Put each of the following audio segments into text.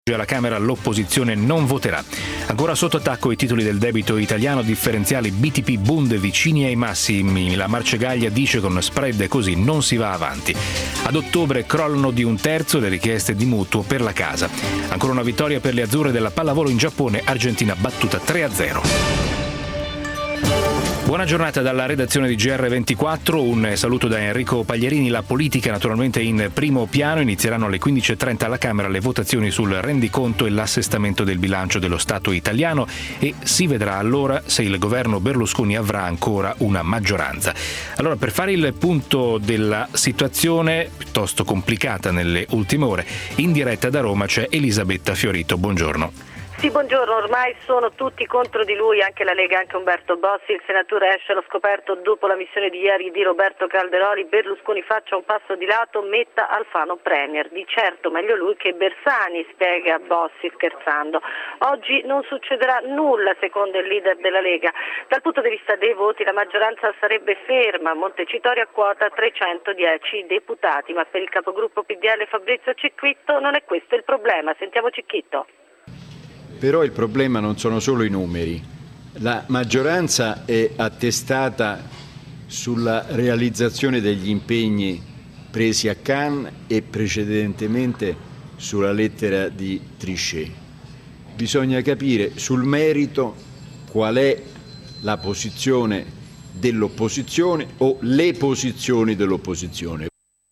Alla Camera l'opposizione non voterà. Ancora sotto attacco i titoli del debito italiano, differenziali BTP Bund vicini ai massimi. La Marcegaglia dice con spread così non si va avanti. Ad ottobre crollano di un terzo le richieste di mutuo per la casa. Ancora una vittoria per le azzurre della pallavolo in Giappone, Argentina battuta 3-0. Buona giornata dalla redazione di GR24, un saluto da Enrico Paglierini. La politica naturalmente in primo piano, inizieranno alle 15.30 alla Camera le votazioni sul rendiconto e l'assestamento del bilancio dello Stato italiano e si vedrà allora se il governo Berlusconi avrà ancora una maggioranza. Allora, per fare il punto della situazione piuttosto complicata nelle ultime ore, in diretta da Roma c'è Elisabetta Fiorito, buongiorno. Sì, buongiorno, ormai sono tutti contro di lui, anche la Lega, anche Umberto Bossi. Il senatore esce allo scoperto dopo la missione di ieri di Roberto Calderoli. Berlusconi faccia un passo di lato, metta Alfano premier. Di certo meglio lui che Bersani, spiega Bossi scherzando. Oggi non succederà nulla secondo il leader della Lega. Dal punto di vista dei voti la maggioranza sarebbe ferma. Montecitorio a quota 310 deputati, ma per il capogruppo PDL Fabrizio Cicchitto non è questo il problema. Sentiamo Cicchitto. Però il problema non sono solo i numeri. La maggioranza è attestata sulla realizzazione degli impegni presi a Cannes e precedentemente sulla lettera di Trichet. Bisogna capire sul merito qual è la posizione dell'opposizione o le posizioni dell'opposizione.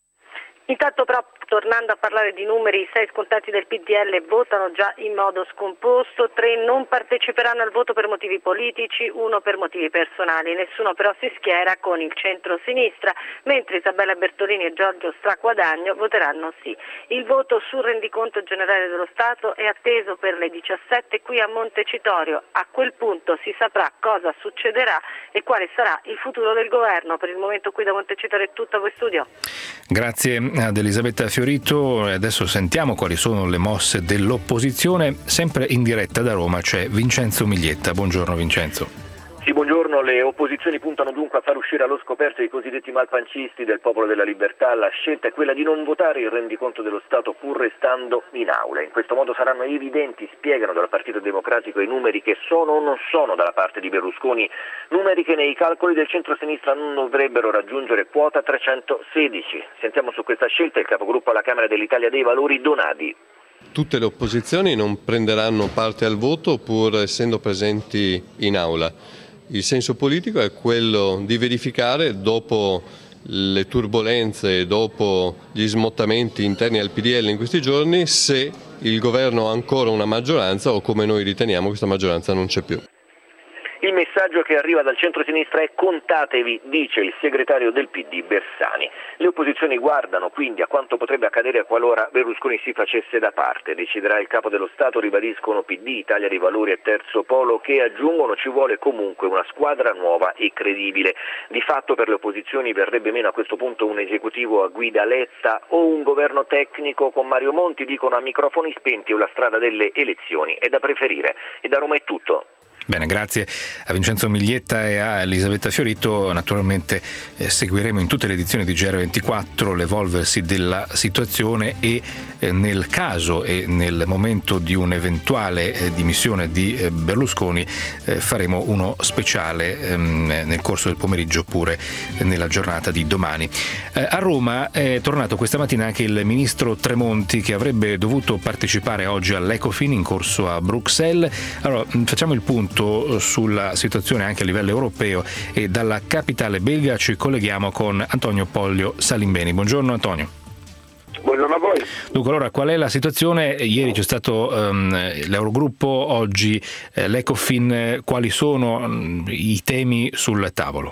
Intanto però, tornando a parlare di numeri, i 6 scontati del PDL votano già in modo scomposto, 3 non parteciperanno al voto per motivi politici, 1 per motivi personali. Nessuno però si schiera con il centro-sinistra, mentre Isabella Bertolini e Giorgio Straquadagno voteranno sì. Il voto sul rendiconto generale dello Stato è atteso per le 17 qui a Montecitorio. A quel punto si saprà cosa succederà e quale sarà il futuro del governo. Per il momento qui da Montecitorio è tutto, a voi studio. Grazie ad Elisabetta Fiorito. Adesso sentiamo quali sono le mosse dell'opposizione. Sempre in diretta da Roma c'è Vincenzo Miglietta. Buongiorno Vincenzo. Sì, buongiorno. Le opposizioni puntano dunque a far uscire allo scoperto i cosiddetti malpancisti del Popolo della Libertà. La scelta è quella di non votare il rendiconto dello Stato pur restando in aula. In questo modo saranno evidenti, spiegano dal Partito Democratico, i numeri che sono o non sono dalla parte di Berlusconi, numeri che nei calcoli del centro-sinistra non dovrebbero raggiungere quota 316. Sentiamo su questa scelta il capogruppo alla Camera dell'Italia dei Valori, Donadi. Tutte le opposizioni non prenderanno parte al voto pur essendo presenti in aula. Il senso politico è quello di verificare, dopo le turbolenze e dopo gli smottamenti interni al PDL in questi giorni, se il governo ha ancora una maggioranza o, come noi riteniamo, questa maggioranza non c'è più. Il messaggio che arriva dal centro-sinistra è: contatevi, dice il segretario del PD Bersani. Le opposizioni guardano quindi a quanto potrebbe accadere qualora Berlusconi si facesse da parte. Deciderà il capo dello Stato, ribadiscono PD, Italia dei Valori e Terzo Polo, che aggiungono ci vuole comunque una squadra nuova e credibile. Di fatto per le opposizioni verrebbe meno a questo punto un esecutivo a guida Letta o un governo tecnico con Mario Monti, dicono a microfoni spenti, o la strada delle elezioni è da preferire. E da Roma è tutto. Bene, grazie a Vincenzo Miglietta e a Elisabetta Fiorito. Naturalmente seguiremo in tutte le edizioni di GR24 l'evolversi della situazione e nel caso e nel momento di un'eventuale dimissione di Berlusconi faremo uno speciale nel corso del pomeriggio oppure nella giornata di domani. A Roma è tornato questa mattina anche il ministro Tremonti, che avrebbe dovuto partecipare oggi all'Ecofin in corso a Bruxelles. Allora, facciamo il punto sulla situazione anche a livello europeo e dalla capitale belga ci colleghiamo con Antonio Pollio Salimbeni. Buongiorno Antonio. Buongiorno a voi. Dunque, allora, qual è la situazione? Ieri c'è stato l'Eurogruppo, oggi l'Ecofin. Quali sono i temi sul tavolo?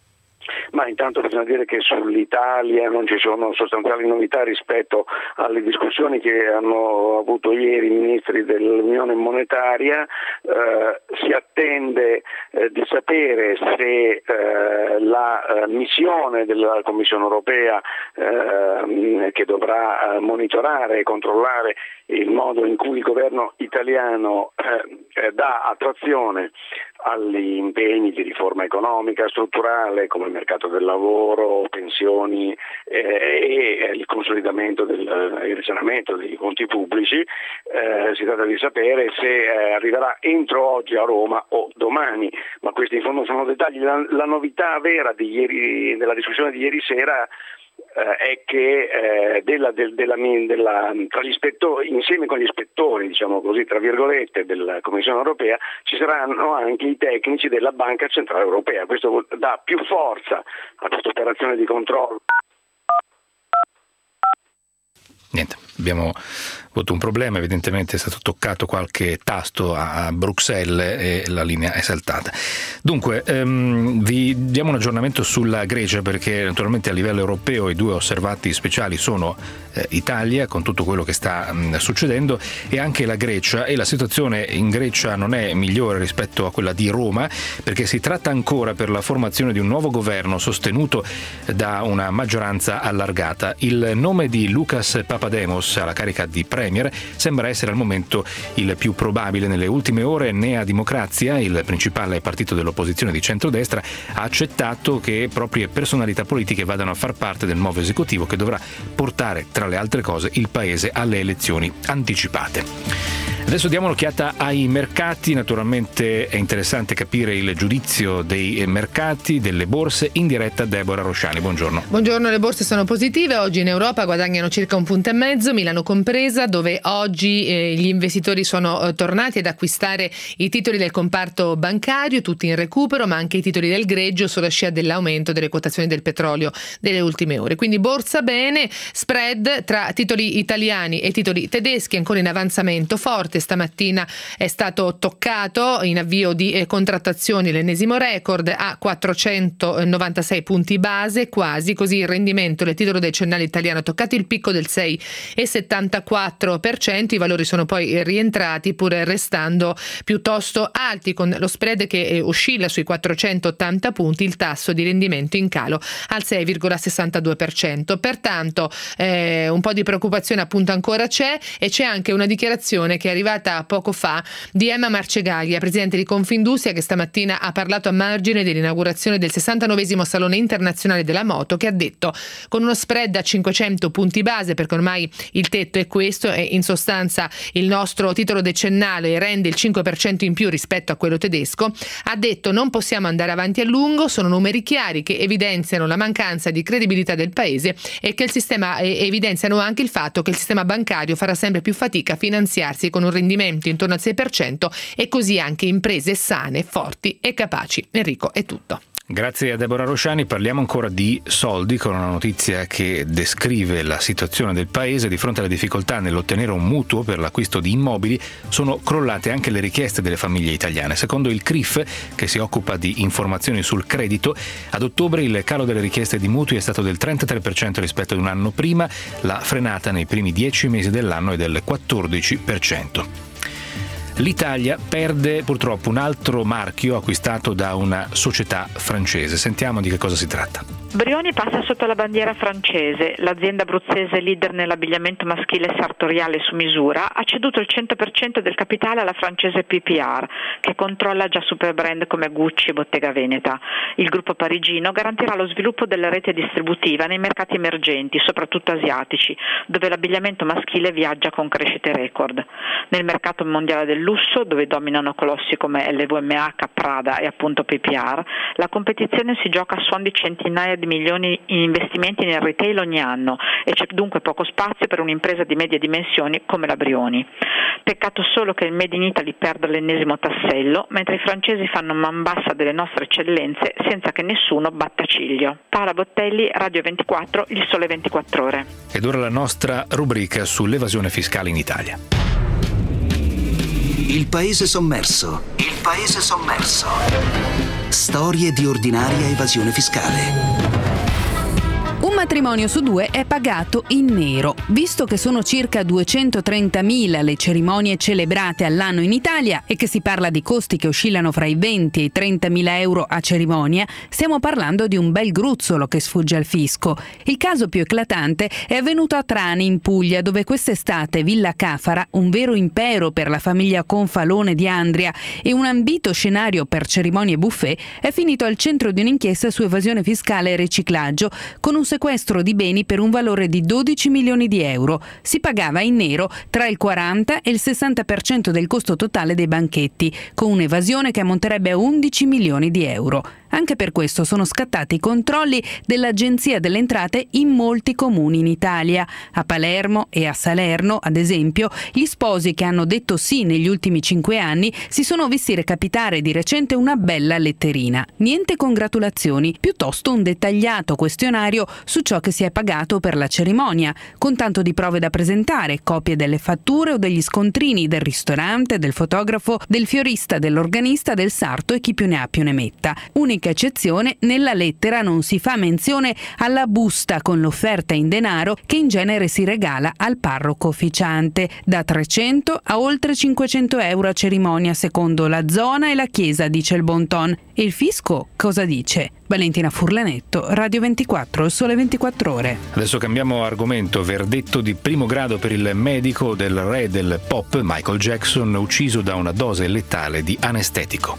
Ma intanto bisogna dire che sull'Italia non ci sono sostanziali novità rispetto alle discussioni che hanno avuto ieri i ministri dell'Unione Monetaria. Si attende di sapere se la missione della Commissione Europea che dovrà monitorare e controllare il modo in cui il governo italiano dà attuazione agli impegni di riforma economica strutturale come il mercato mercato del lavoro, pensioni e il consolidamento il risanamento dei conti pubblici. Si tratta di sapere se arriverà entro oggi a Roma o domani, ma questi in fondo sono dettagli. La novità vera della discussione di ieri sera è che tra gli ispettori, insieme con gli ispettori, diciamo così, tra virgolette, della Commissione europea, ci saranno anche i tecnici della Banca Centrale Europea. Questo dà più forza a questa operazione di controllo. Niente, abbiamo avuto un problema, evidentemente è stato toccato qualche tasto a Bruxelles e la linea è saltata. Dunque, vi diamo un aggiornamento sulla Grecia, perché naturalmente a livello europeo i due osservati speciali sono Italia, con tutto quello che sta succedendo, e anche la Grecia, e la situazione in Grecia non è migliore rispetto a quella di Roma, perché si tratta ancora per la formazione di un nuovo governo sostenuto da una maggioranza allargata. Il nome di Lucas Papademos alla carica di Premier sembra essere al momento il più probabile. Nelle ultime ore Nea Dimocrazia, il principale partito dell'opposizione di centrodestra, ha accettato che proprie personalità politiche vadano a far parte del nuovo esecutivo che dovrà portare, tra le altre cose, il paese alle elezioni anticipate. Adesso diamo un'occhiata ai mercati. Naturalmente è interessante capire il giudizio dei mercati, delle borse, in diretta Deborah Rosciani. Buongiorno. Buongiorno, le borse sono positive. Oggi in Europa guadagnano circa 1,5 punti, Milano compresa, dove oggi gli investitori sono tornati ad acquistare i titoli del comparto bancario, tutti in recupero, ma anche i titoli del greggio sulla scia dell'aumento delle quotazioni del petrolio delle ultime ore. Quindi borsa bene, spread tra titoli italiani e titoli tedeschi ancora in avanzamento forte. Stamattina è stato toccato in avvio di contrattazioni l'ennesimo record a 496 punti base, quasi così il rendimento del titolo decennale italiano ha toccato il picco del 6,74%. I valori sono poi rientrati, pur restando piuttosto alti, con lo spread che oscilla sui 480 punti, il tasso di rendimento in calo al 6,62%. Pertanto un po' di preoccupazione appunto ancora c'è, e c'è anche una dichiarazione che è arrivata poco fa di Emma Marcegaglia, presidente di Confindustria, che stamattina ha parlato a margine dell'inaugurazione del 69esimo Salone Internazionale della Moto, che ha detto: con uno spread a 500 punti base, perché ormai il tetto è questo, e in sostanza il nostro titolo decennale rende il 5% in più rispetto a quello tedesco, ha detto non possiamo andare avanti a lungo, sono numeri chiari che evidenziano la mancanza di credibilità del paese e che il sistema evidenziano anche il fatto che il sistema bancario farà sempre più fatica a finanziarsi con un rendimento intorno al 6%, e così anche imprese sane, forti e capaci. Enrico, è tutto. Grazie a Deborah Rosciani. Parliamo ancora di soldi, con una notizia che descrive la situazione del paese. Di fronte alle difficoltà nell'ottenere un mutuo per l'acquisto di immobili, sono crollate anche le richieste delle famiglie italiane. Secondo il CRIF, che si occupa di informazioni sul credito, ad ottobre il calo delle richieste di mutui è stato del 33% rispetto ad un anno prima. La frenata nei primi 10 mesi dell'anno è del 14%. L'Italia perde purtroppo un altro marchio acquistato da una società francese. Sentiamo di che cosa si tratta. Brioni passa sotto la bandiera francese. L'azienda abruzzese, leader nell'abbigliamento maschile sartoriale su misura, ha ceduto il 100% del capitale alla francese PPR, che controlla già super brand come Gucci e Bottega Veneta. Il gruppo parigino garantirà lo sviluppo della rete distributiva nei mercati emergenti, soprattutto asiatici, dove l'abbigliamento maschile viaggia con crescite record. Nel mercato mondiale del lusso, dove dominano colossi come LVMH, Prada e appunto PPR, la competizione si gioca a suon di centinaia di milioni in investimenti nel retail ogni anno, e c'è dunque poco spazio per un'impresa di medie dimensioni come la Brioni. Peccato solo che il Made in Italy perda l'ennesimo tassello, mentre i francesi fanno man bassa delle nostre eccellenze senza che nessuno batta ciglio. Paola Bottelli, Radio 24, Il Sole 24 Ore. Ed ora la nostra rubrica sull'evasione fiscale in Italia. Il paese sommerso. Il paese sommerso. Storie di ordinaria evasione fiscale. Un matrimonio su 2 è pagato in nero. Visto che sono circa 230.000 le cerimonie celebrate all'anno in Italia e che si parla di costi che oscillano fra i 20 e i 30.000 euro a cerimonia, stiamo parlando di un bel gruzzolo che sfugge al fisco. Il caso più eclatante è avvenuto a Trani, in Puglia, dove quest'estate Villa Cafara, un vero impero per la famiglia Confalone di Andria e un ambito scenario per cerimonie buffet, è finito al centro di un'inchiesta su evasione fiscale e riciclaggio, con un sequestro di beni per un valore di 12 milioni di euro. Si pagava in nero tra il 40 e il 60% del costo totale dei banchetti, con un'evasione che ammonterebbe a 11 milioni di euro. Anche per questo sono scattati i controlli dell'Agenzia delle Entrate in molti comuni in Italia. A Palermo e a Salerno, ad esempio, gli sposi che hanno detto sì negli ultimi 5 anni si sono visti recapitare di recente una bella letterina. Niente congratulazioni, piuttosto un dettagliato questionario su ciò che si è pagato per la cerimonia, con tanto di prove da presentare, copie delle fatture o degli scontrini del ristorante, del fotografo, del fiorista, dell'organista, del sarto e chi più ne ha più ne metta. Unica eccezione, nella lettera non si fa menzione alla busta con l'offerta in denaro che in genere si regala al parroco officiante, da 300 a oltre 500 euro a cerimonia secondo la zona e la chiesa, dice il bon ton. E il fisco cosa dice? Valentina Furlanetto, Radio 24, Il Sole 24 Ore. Adesso cambiamo argomento. Verdetto di primo grado per il medico del re del pop Michael Jackson, ucciso da una dose letale di anestetico.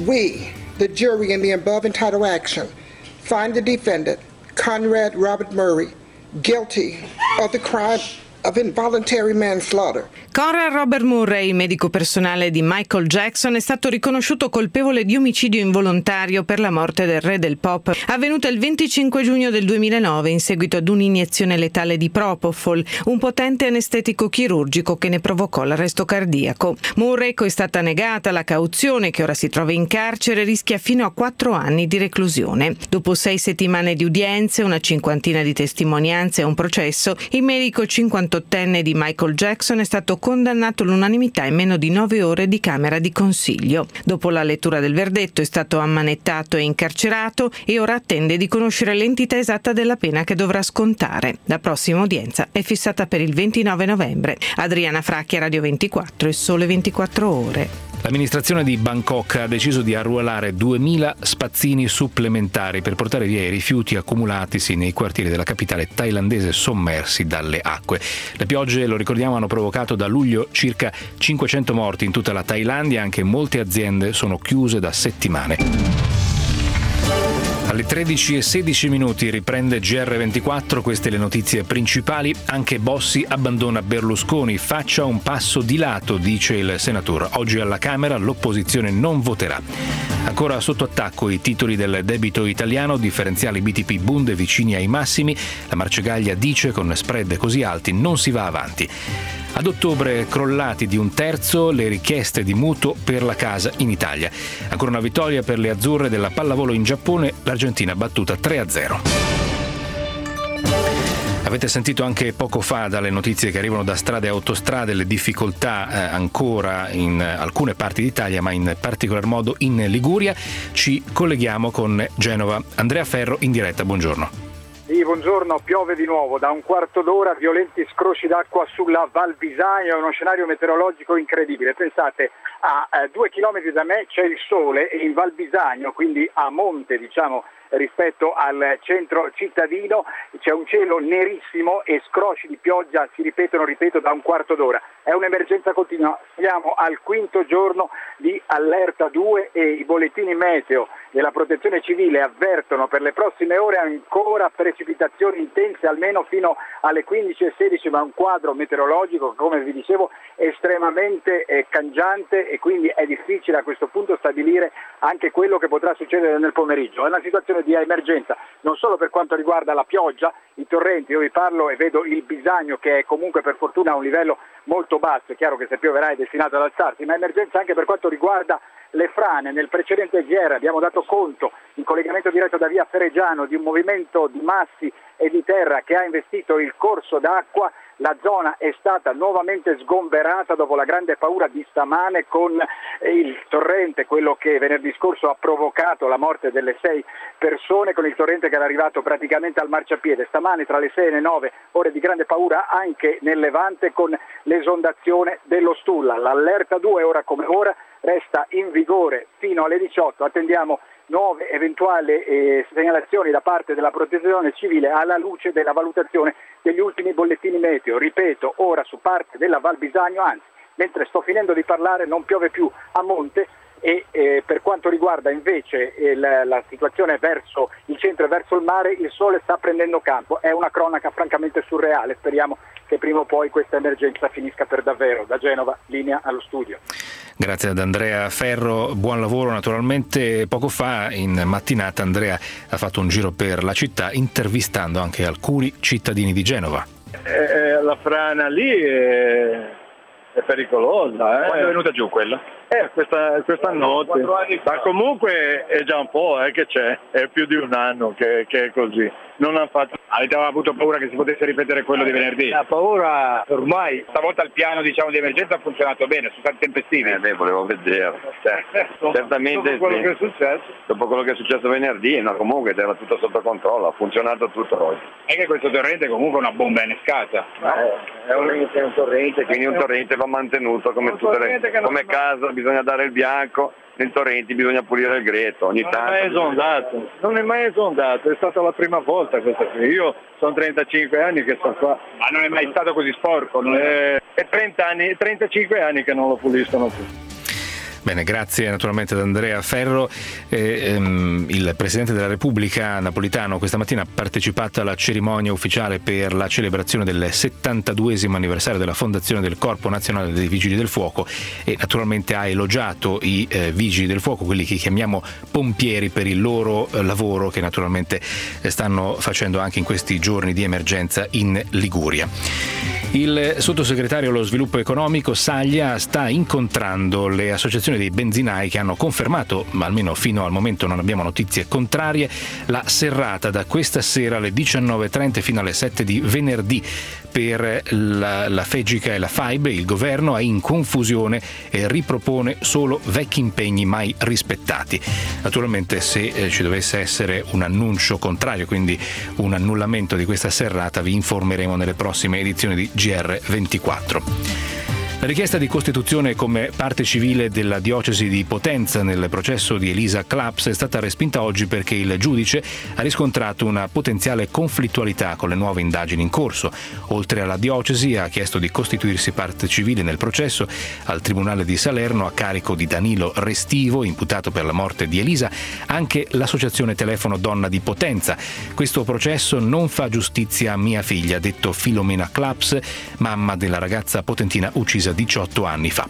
The jury in the above entitled action find the defendant, Conrad Robert Murray, guilty of the crime of involuntary manslaughter. Conrad Robert Murray, medico personale di Michael Jackson, è stato riconosciuto colpevole di omicidio involontario per la morte del re del pop, avvenuta il 25 giugno del 2009 in seguito ad un'iniezione letale di Propofol, un potente anestetico chirurgico che ne provocò l'arresto cardiaco. Murray, cui è stata negata la cauzione, che ora si trova in carcere, rischia fino a 4 anni di reclusione. Dopo 6 settimane di udienze, una cinquantina di testimonianze e un processo, il medico 58enne di Michael Jackson è stato condannato all'unanimità in meno di 9 ore di camera di consiglio. Dopo la lettura del verdetto è stato ammanettato e incarcerato e ora attende di conoscere l'entità esatta della pena che dovrà scontare. La prossima udienza è fissata per il 29 novembre. Adriana Fracchia, Radio 24, Il Sole 24 Ore. L'amministrazione di Bangkok ha deciso di arruolare 2000 spazzini supplementari per portare via i rifiuti accumulatisi nei quartieri della capitale thailandese sommersi dalle acque. Le piogge, lo ricordiamo, hanno provocato da luglio circa 500 morti in tutta la Thailandia, anche molte aziende sono chiuse da settimane. Alle 13:16 riprende GR24, queste le notizie principali. Anche Bossi abbandona Berlusconi, faccia un passo di lato, dice il senatore. Oggi alla Camera l'opposizione non voterà. Ancora sotto attacco i titoli del debito italiano, differenziali BTP Bund vicini ai massimi. La Marcegaglia dice con spread così alti non si va avanti. Ad ottobre crollati di 1/3 le richieste di mutuo per la casa in Italia. Ancora una vittoria per le azzurre della pallavolo in Giappone, l'Argentina battuta 3-0. Avete sentito anche poco fa dalle notizie che arrivano da strade e autostrade le difficoltà ancora in alcune parti d'Italia, ma in particolar modo in Liguria. Ci colleghiamo con Genova. Andrea Ferro in diretta, buongiorno. Sì, buongiorno, piove di nuovo da un quarto d'ora, violenti scrosci d'acqua sulla Val Bisagno, è uno scenario meteorologico incredibile. Pensate, a 2 chilometri da me c'è il sole e in Val Bisagno, quindi a monte diciamo rispetto al centro cittadino, c'è un cielo nerissimo e scrosci di pioggia si ripetono, da un quarto d'ora. È un'emergenza continua, siamo al 5° giorno di allerta 2 e i bollettini meteo della Protezione Civile avvertono per le prossime ore ancora precipitazioni intense almeno fino alle 15:16, ma un quadro meteorologico, come vi dicevo, estremamente cangiante e quindi è difficile a questo punto stabilire anche quello che potrà succedere nel pomeriggio. È una situazione di emergenza non solo per quanto riguarda la pioggia, i torrenti, io vi parlo e vedo il Bisagno che è comunque per fortuna a un livello molto basso, è chiaro che se pioverà è destinato ad alzarsi, ma emergenza anche per quanto riguarda le frane. Nel precedente GR abbiamo dato conto, in collegamento diretto da via Ferregiano, di un movimento di massi e di terra che ha investito il corso d'acqua La zona è stata nuovamente sgomberata dopo la grande paura di stamane con il torrente, quello che venerdì scorso ha provocato la morte delle 6 persone, con il torrente che era arrivato praticamente al marciapiede. Stamane tra le 6 e le 9 ore di grande paura anche nel Levante con l'esondazione dello Stulla. L'allerta 2 ora come ora resta in vigore fino alle 18. Attendiamo nuove eventuali segnalazioni da parte della Protezione Civile alla luce della valutazione degli ultimi bollettini meteo. Ripeto, ora su parte della Val Bisagno, anzi, mentre sto finendo di parlare non piove più a monte e per quanto riguarda invece la situazione verso il centro e verso il mare, il sole sta prendendo campo. È una cronaca francamente surreale, speriamo che prima o poi questa emergenza finisca per davvero. Da Genova, linea allo studio. Grazie ad Andrea Ferro, buon lavoro naturalmente. Poco fa in mattinata Andrea ha fatto un giro per la città intervistando anche alcuni cittadini di Genova. La frana lì è pericolosa. Quando è venuta giù quella? Questa notte. Ma comunque è già un po' che c'è, è più di un anno che è così. Non hanno fatto. Avete avuto paura che si potesse ripetere quello di venerdì? La paura ormai. Stavolta il piano di emergenza ha funzionato bene, sono stati tempestivi. Volevo vedere. Certamente dopo quello che è successo. Dopo quello che è successo venerdì, no, comunque era tutto sotto controllo, ha funzionato tutto oggi. È che questo torrente comunque è una bomba innescata. È un torrente, quindi un torrente va mantenuto come tutte le. Come casa bisogna dare il bianco. Nei torrenti bisogna pulire il greto ogni tanto. Non è mai esondato, è stata la prima volta questa qui. Io sono 35 anni che sto qua. Ma non è mai stato così sporco? È 35 anni che non lo puliscono più. Bene, grazie naturalmente ad Andrea Ferro. Il Presidente della Repubblica Napolitano questa mattina ha partecipato alla cerimonia ufficiale per la celebrazione del 72esimo anniversario della fondazione del Corpo Nazionale dei Vigili del Fuoco e naturalmente ha elogiato i Vigili del Fuoco, quelli che chiamiamo pompieri, per il loro lavoro che naturalmente stanno facendo anche in questi giorni di emergenza in Liguria. Il sottosegretario allo sviluppo economico Saglia sta incontrando le associazioni dei benzinai che hanno confermato, ma almeno fino al momento non abbiamo notizie contrarie, la serrata da questa sera alle 19.30 fino alle 7 di venerdì. Per la FEGICA e la FAIB il governo è in confusione e ripropone solo vecchi impegni mai rispettati. Naturalmente se ci dovesse essere un annuncio contrario, quindi un annullamento di questa serrata, vi informeremo nelle prossime edizioni di GR24. La richiesta di costituzione come parte civile della diocesi di Potenza nel processo di Elisa Claps è stata respinta oggi perché il giudice ha riscontrato una potenziale conflittualità con le nuove indagini in corso. Oltre alla diocesi ha chiesto di costituirsi parte civile nel processo al Tribunale di Salerno a carico di Danilo Restivo, imputato per la morte di Elisa, anche l'associazione Telefono Donna di Potenza. Questo processo non fa giustizia a mia figlia, ha detto Filomena Claps, mamma della ragazza potentina uccisa 18 anni fa.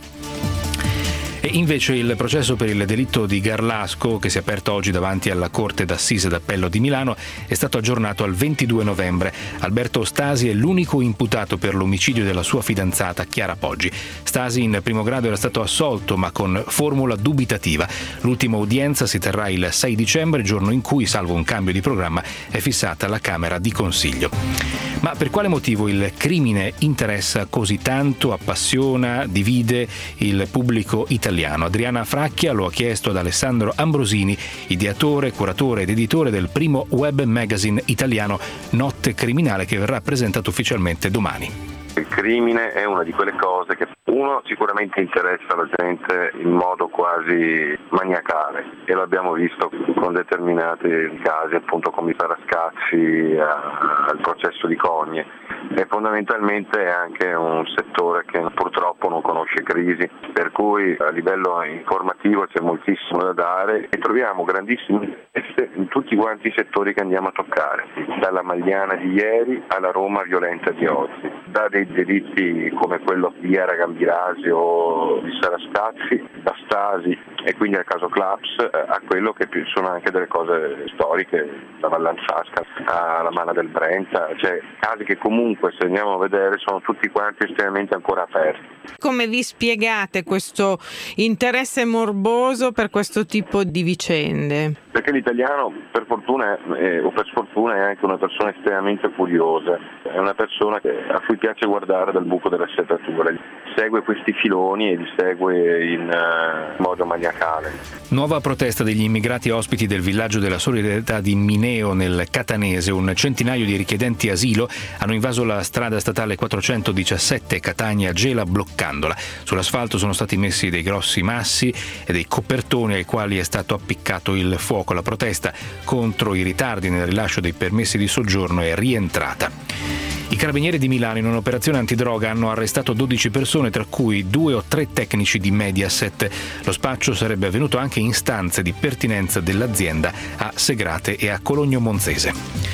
E invece il processo per il delitto di Garlasco, che si è aperto oggi davanti alla Corte d'Assise d'Appello di Milano, è stato aggiornato al 22 novembre. Alberto Stasi è l'unico imputato per l'omicidio della sua fidanzata Chiara Poggi. Stasi in primo grado era stato assolto, ma con formula dubitativa. L'ultima udienza si terrà il 6 dicembre, giorno in cui, salvo un cambio di programma, è fissata la Camera di Consiglio. Ma per quale motivo il crimine interessa così tanto, appassiona, divide il pubblico italiano? Adriana Fracchia lo ha chiesto ad Alessandro Ambrosini, ideatore, curatore ed editore del primo web magazine italiano Notte Criminale, che verrà presentato ufficialmente domani. Il crimine è una di quelle cose che uno sicuramente interessa la gente in modo quasi maniacale e l'abbiamo visto con determinati casi, appunto come i Parascazzi, al processo di Cogne, e fondamentalmente è anche un settore che purtroppo non conosce crisi, per cui a livello informativo c'è moltissimo da dare e troviamo grandissime interesse in tutti quanti i settori che andiamo a toccare, dalla Magliana di ieri alla Roma violenta di oggi, da dei delitti come quello di Era Gambirasi o di Sarascazzi, da Stasi e quindi al caso Claps, a quello che sono anche delle cose storiche, la Vallanzasca, alla Mala del Brenta, cioè casi che comunque, se andiamo a vedere, sono tutti quanti estremamente ancora aperti. Come vi spiegate questo interesse morboso per questo tipo di vicende? Perché l'italiano, per fortuna o per sfortuna, è anche una persona estremamente curiosa, è una persona a cui piace guardare dal buco della serratura, segue questi filoni e li segue in modo maniacale. Nuova protesta degli immigrati ospiti del villaggio della solidarietà di Mineo nel Catanese. Un centinaio di richiedenti asilo hanno invaso la strada statale 417 Catania-Gela bloccandola. Sull'asfalto sono stati messi dei grossi massi e dei copertoni ai quali è stato appiccato il fuoco. La protesta contro i ritardi nel rilascio dei permessi di soggiorno è rientrata. I carabinieri di Milano in un'operazione antidroga hanno arrestato 12 persone, tra cui 2 o 3 tecnici di Mediaset. Lo spaccio sarebbe avvenuto anche in stanze di pertinenza dell'azienda a Segrate e a Cologno Monzese.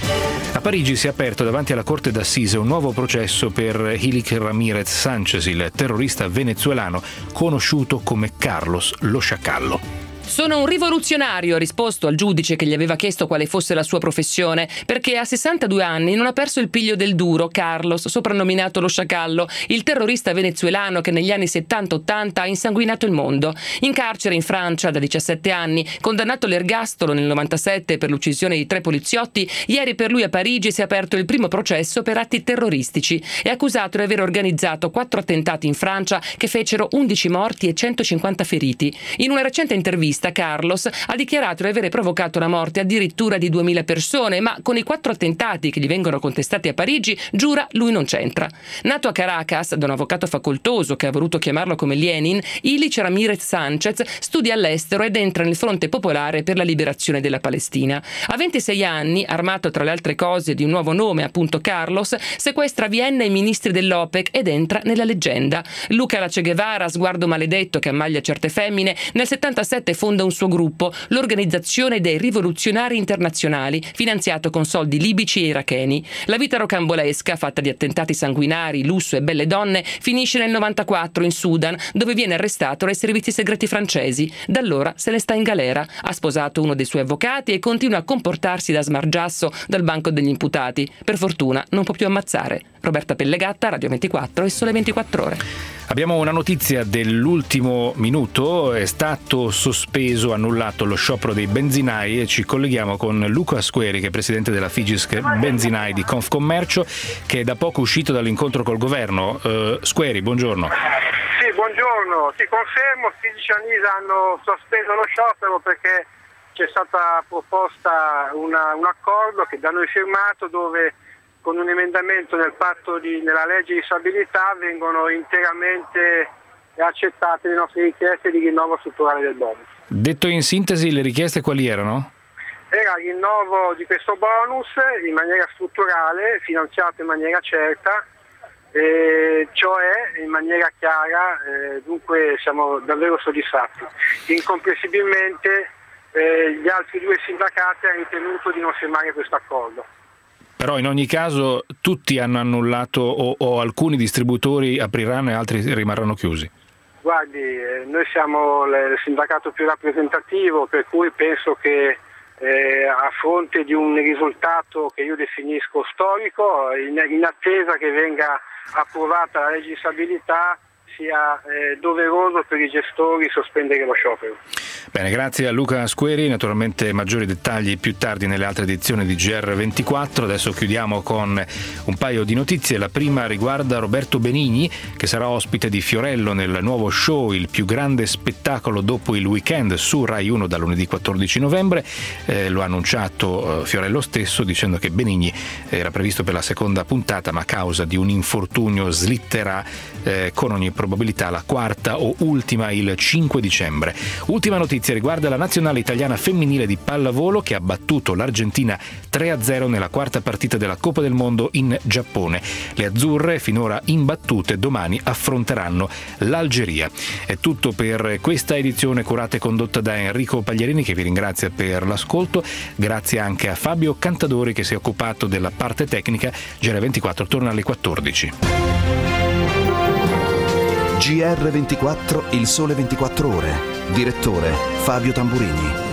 A Parigi si è aperto davanti alla Corte d'Assise un nuovo processo per Hilik Ramirez Sánchez, il terrorista venezuelano conosciuto come Carlos lo Sciacallo. Sono un rivoluzionario, ha risposto al giudice che gli aveva chiesto quale fosse la sua professione, perché a 62 anni non ha perso il piglio del duro. Carlos, soprannominato lo Sciacallo, il terrorista venezuelano che negli anni 70-80 ha insanguinato il mondo. In carcere in Francia da 17 anni, condannato all'ergastolo nel 97 per l'uccisione di 3 poliziotti, ieri per lui a Parigi si è aperto il primo processo per atti terroristici. È accusato di aver organizzato 4 attentati in Francia che fecero 11 morti e 150 feriti. In una recente intervista Carlos ha dichiarato di avere provocato la morte addirittura di 2000 persone, ma con i 4 attentati che gli vengono contestati a Parigi, giura, lui non c'entra. Nato a Caracas da un avvocato facoltoso che ha voluto chiamarlo come Lenin, Hilik Ramirez Sánchez studia all'estero ed entra nel Fronte Popolare per la liberazione della Palestina. A 26 anni, armato tra le altre cose di un nuovo nome, appunto Carlos, sequestra a Vienna i ministri dell'OPEC ed entra nella leggenda. Luca la Che Guevara, sguardo maledetto che ammaglia certe femmine, nel 77 fonda un suo gruppo, l'Organizzazione dei Rivoluzionari Internazionali, finanziato con soldi libici e iracheni. La vita rocambolesca, fatta di attentati sanguinari, lusso e belle donne, finisce nel 94 in Sudan, dove viene arrestato dai servizi segreti francesi. Da allora se ne sta in galera. Ha sposato uno dei suoi avvocati e continua a comportarsi da smargiasso dal banco degli imputati. Per fortuna non può più ammazzare. Roberta Pellegatta, Radio 24 e Sole 24 Ore. Abbiamo una notizia dell'ultimo minuto, è stato sospeso, annullato lo sciopero dei benzinai e ci colleghiamo con Luca Squeri, che è presidente della Figisc Benzinai di Confcommercio, che è da poco uscito dall'incontro col governo. Squeri, buongiorno. Sì, buongiorno, ti confermo, Figisc e Anisa hanno sospeso lo sciopero perché c'è stata proposta un accordo che da noi firmato dove con un emendamento nella legge di stabilità vengono interamente accettate le nostre richieste di rinnovo strutturale del bonus. Detto in sintesi, le richieste quali erano? Era il rinnovo di questo bonus in maniera strutturale, finanziato in maniera certa, cioè in maniera chiara, dunque siamo davvero soddisfatti. Incomprensibilmente gli altri 2 sindacati hanno ritenuto di non firmare questo accordo. Però in ogni caso tutti hanno annullato o alcuni distributori apriranno e altri rimarranno chiusi? Guardi, noi siamo il sindacato più rappresentativo, per cui penso che a fronte di un risultato che io definisco storico, in attesa che venga approvata la legge di stabilità, sia doveroso per i gestori sospendere lo sciopero. Bene, grazie a Luca Squeri, naturalmente maggiori dettagli più tardi nelle altre edizioni di GR24. Adesso chiudiamo con un paio di notizie. La prima riguarda Roberto Benigni, che sarà ospite di Fiorello nel nuovo show Il più grande spettacolo dopo il weekend su Rai 1 da lunedì 14 novembre. Lo ha annunciato Fiorello stesso, dicendo che Benigni era previsto per la seconda puntata, ma a causa di un infortunio slitterà con ogni probabilità la quarta o ultima il 5 dicembre. Ultima notizia riguarda la nazionale italiana femminile di pallavolo che ha battuto l'Argentina 3-0 nella quarta partita della Coppa del Mondo in Giappone. Le azzurre, finora imbattute, domani affronteranno l'Algeria. È tutto per questa edizione curata e condotta da Enrico Pagliarini, che vi ringrazia per l'ascolto. Grazie anche a Fabio Cantadori che si è occupato della parte tecnica. GR24 torna alle 14. GR24, il sole 24 ore. Direttore Fabio Tamburini.